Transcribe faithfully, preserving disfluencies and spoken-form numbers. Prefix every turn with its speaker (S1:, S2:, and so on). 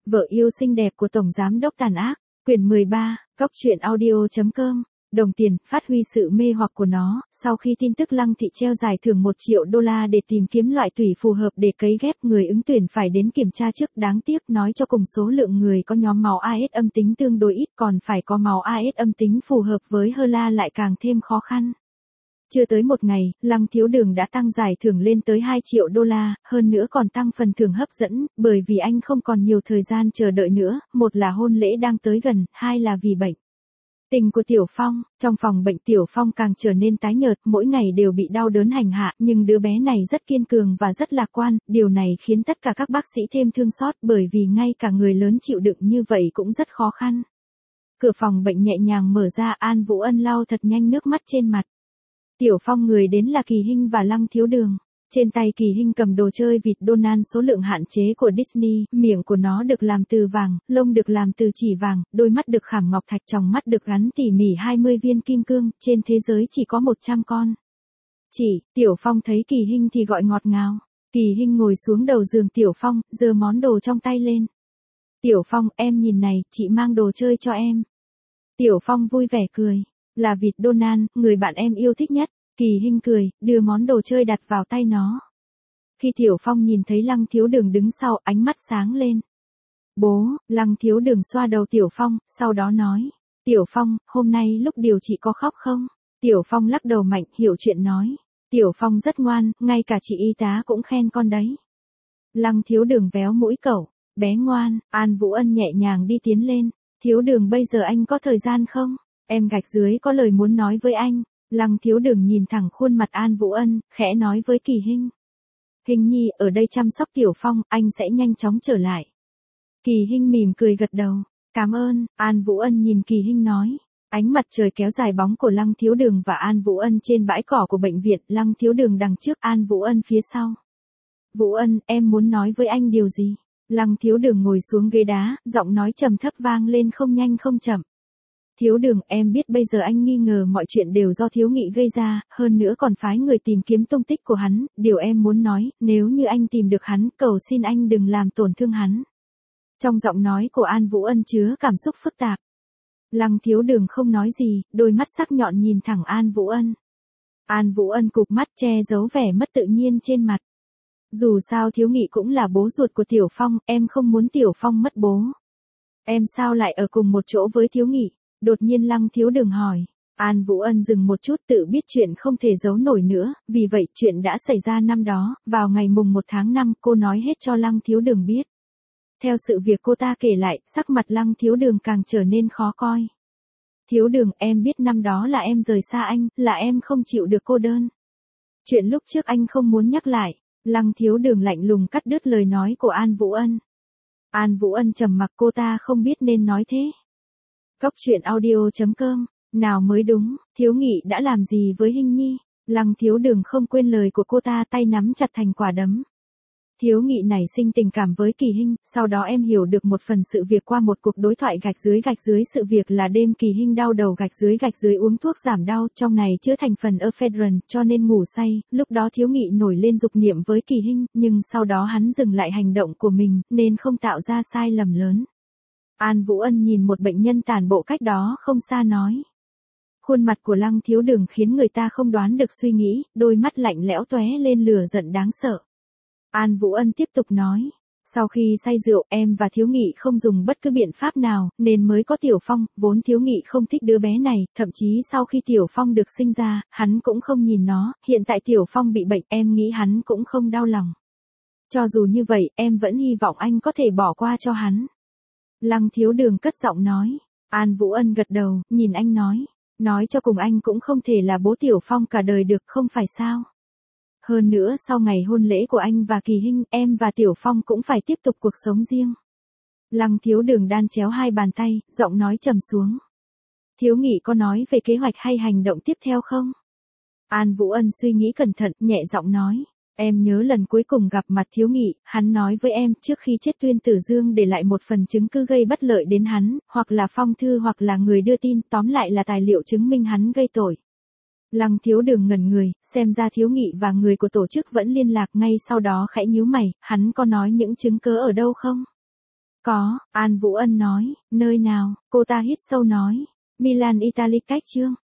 S1: Vợ yêu xinh đẹp của Tổng Giám đốc tàn ác, quyển mười ba, Cóc truyện audio.com, đồng tiền, phát huy sự mê hoặc của nó, sau khi tin tức Lăng Thị treo giải thưởng một triệu đô la để tìm kiếm loại tủy phù hợp để cấy ghép, người ứng tuyển phải đến kiểm tra trước, đáng tiếc nói cho cùng số lượng người có nhóm máu a ét âm tính tương đối ít, còn phải có máu a ét âm tính phù hợp với hơ la lại càng thêm khó khăn. Chưa tới một ngày, Lăng Thiếu Đường đã tăng giải thưởng lên tới hai triệu đô la, hơn nữa còn tăng phần thưởng hấp dẫn, bởi vì anh không còn nhiều thời gian chờ đợi nữa, một là hôn lễ đang tới gần, hai là vì bệnh tình của Tiểu Phong. Trong phòng bệnh Tiểu Phong càng trở nên tái nhợt, mỗi ngày đều bị đau đớn hành hạ, nhưng đứa bé này rất kiên cường và rất lạc quan, điều này khiến tất cả các bác sĩ thêm thương xót, bởi vì ngay cả người lớn chịu đựng như vậy cũng rất khó khăn. Cửa phòng bệnh nhẹ nhàng mở ra, An Vũ Ân lau thật nhanh nước mắt trên mặt. Tiểu Phong người đến là Kỳ Hinh và Lăng Thiếu Đường. Trên tay Kỳ Hinh cầm đồ chơi vịt Donald số lượng hạn chế của Disney, miệng của nó được làm từ vàng, lông được làm từ chỉ vàng, đôi mắt được khảm ngọc thạch, tròng mắt được gắn tỉ mỉ hai mươi viên kim cương, trên thế giới chỉ có một trăm con. Chỉ, Tiểu Phong thấy Kỳ Hinh thì gọi ngọt ngào. Kỳ Hinh ngồi xuống đầu giường Tiểu Phong, giơ món đồ trong tay lên. Tiểu Phong, em nhìn này, chị mang đồ chơi cho em. Tiểu Phong vui vẻ cười. Là vịt Donald, người bạn em yêu thích nhất. Kỳ Hinh cười, đưa món đồ chơi đặt vào tay nó. Khi Tiểu Phong nhìn thấy Lăng Thiếu Đường đứng sau, ánh mắt sáng lên. Bố, Lăng Thiếu Đường xoa đầu Tiểu Phong, sau đó nói. Tiểu Phong, hôm nay lúc điều trị có khóc không? Tiểu Phong lắc đầu mạnh, hiểu chuyện nói. Tiểu Phong rất ngoan, ngay cả chị y tá cũng khen con đấy. Lăng Thiếu Đường véo mũi cậu, bé ngoan. An Vũ Ân nhẹ nhàng đi tiến lên. Thiếu Đường, bây giờ anh có thời gian không? Em gạch dưới có lời muốn nói với anh. Lăng Thiếu Đường nhìn thẳng khuôn mặt An Vũ Ân, khẽ nói với Kỳ Hinh. Hinh nhi ở đây chăm sóc Tiểu Phong, anh sẽ nhanh chóng trở lại. Kỳ Hinh mỉm cười gật đầu. Cảm ơn. An Vũ Ân nhìn Kỳ Hinh nói. Ánh mặt trời kéo dài bóng của Lăng Thiếu Đường và An Vũ Ân trên bãi cỏ của bệnh viện, Lăng Thiếu Đường đằng trước, An Vũ Ân phía sau. Vũ Ân, em muốn nói với anh điều gì? Lăng Thiếu Đường ngồi xuống ghế đá, giọng nói trầm thấp vang lên không nhanh không chậm. Thiếu Đường, em biết bây giờ anh nghi ngờ mọi chuyện đều do Thiếu Nghị gây ra, hơn nữa còn phái người tìm kiếm tung tích của hắn, điều em muốn nói, nếu như anh tìm được hắn, cầu xin anh đừng làm tổn thương hắn. Trong giọng nói của An Vũ Ân chứa cảm xúc phức tạp. Lăng Thiếu Đường không nói gì, đôi mắt sắc nhọn nhìn thẳng An Vũ Ân. An Vũ Ân cụp mắt che giấu vẻ mất tự nhiên trên mặt. Dù sao Thiếu Nghị cũng là bố ruột của Tiểu Phong, em không muốn Tiểu Phong mất bố. Em sao lại ở cùng một chỗ với Thiếu Nghị? Đột nhiên Lăng Thiếu Đường hỏi. An Vũ Ân dừng một chút, tự biết chuyện không thể giấu nổi nữa, vì vậy chuyện đã xảy ra năm đó, vào ngày mùng một tháng năm, cô nói hết cho Lăng Thiếu Đường biết. Theo sự việc cô ta kể lại, sắc mặt Lăng Thiếu Đường càng trở nên khó coi. Thiếu Đường, em biết năm đó là em rời xa anh, là em không chịu được cô đơn. Chuyện lúc trước anh không muốn nhắc lại. Lăng Thiếu Đường lạnh lùng cắt đứt lời nói của An Vũ Ân. An Vũ Ân trầm mặc, cô ta không biết nên nói thế. Cóc truyện audio.com, nào mới đúng, Thiếu Nghị đã làm gì với Hinh nhi? Lăng Thiếu Đường không quên lời của cô ta, tay nắm chặt thành quả đấm. Thiếu Nghị nảy sinh tình cảm với Kỳ Hinh, sau đó em hiểu được một phần sự việc qua một cuộc đối thoại gạch dưới gạch dưới sự việc là đêm Kỳ Hinh đau đầu gạch dưới gạch dưới uống thuốc giảm đau, trong này chứa thành phần ephedrine, cho nên ngủ say, lúc đó Thiếu Nghị nổi lên dục niệm với Kỳ Hinh, nhưng sau đó hắn dừng lại hành động của mình, nên không tạo ra sai lầm lớn. An Vũ Ân nhìn một bệnh nhân tàn bộ cách đó không xa nói. Khuôn mặt của Lăng Thiếu Đường khiến người ta không đoán được suy nghĩ, đôi mắt lạnh lẽo tóe lên lửa giận đáng sợ. An Vũ Ân tiếp tục nói. Sau khi say rượu, em và Thiếu Nghị không dùng bất cứ biện pháp nào, nên mới có Tiểu Phong, vốn Thiếu Nghị không thích đứa bé này, thậm chí sau khi Tiểu Phong được sinh ra, hắn cũng không nhìn nó, hiện tại Tiểu Phong bị bệnh, em nghĩ hắn cũng không đau lòng. Cho dù như vậy, em vẫn hy vọng anh có thể bỏ qua cho hắn. Lăng Thiếu Đường cất giọng nói. An Vũ Ân gật đầu, nhìn anh nói. Nói cho cùng anh cũng không thể là bố Tiểu Phong cả đời được, không phải sao? Hơn nữa sau ngày hôn lễ của anh và Kỳ Hinh, em và Tiểu Phong cũng phải tiếp tục cuộc sống riêng. Lăng Thiếu Đường đan chéo hai bàn tay, giọng nói trầm xuống. Thiếu Nghị có nói về kế hoạch hay hành động tiếp theo không? An Vũ Ân suy nghĩ cẩn thận, nhẹ giọng nói. Em nhớ lần cuối cùng gặp mặt Thiếu Nghị, hắn nói với em trước khi chết Tuyên Tử Dương để lại một phần chứng cứ gây bất lợi đến hắn, hoặc là phong thư hoặc là người đưa tin, tóm lại là tài liệu chứng minh hắn gây tội. Lăng Thiếu Đường ngẩn người, xem ra Thiếu Nghị và người của tổ chức vẫn liên lạc, ngay sau đó khẽ nhíu mày, hắn có nói những chứng cứ ở đâu không? Có, An Vũ Ân nói, nơi nào, cô ta hít sâu nói, Milan Italy cách chương.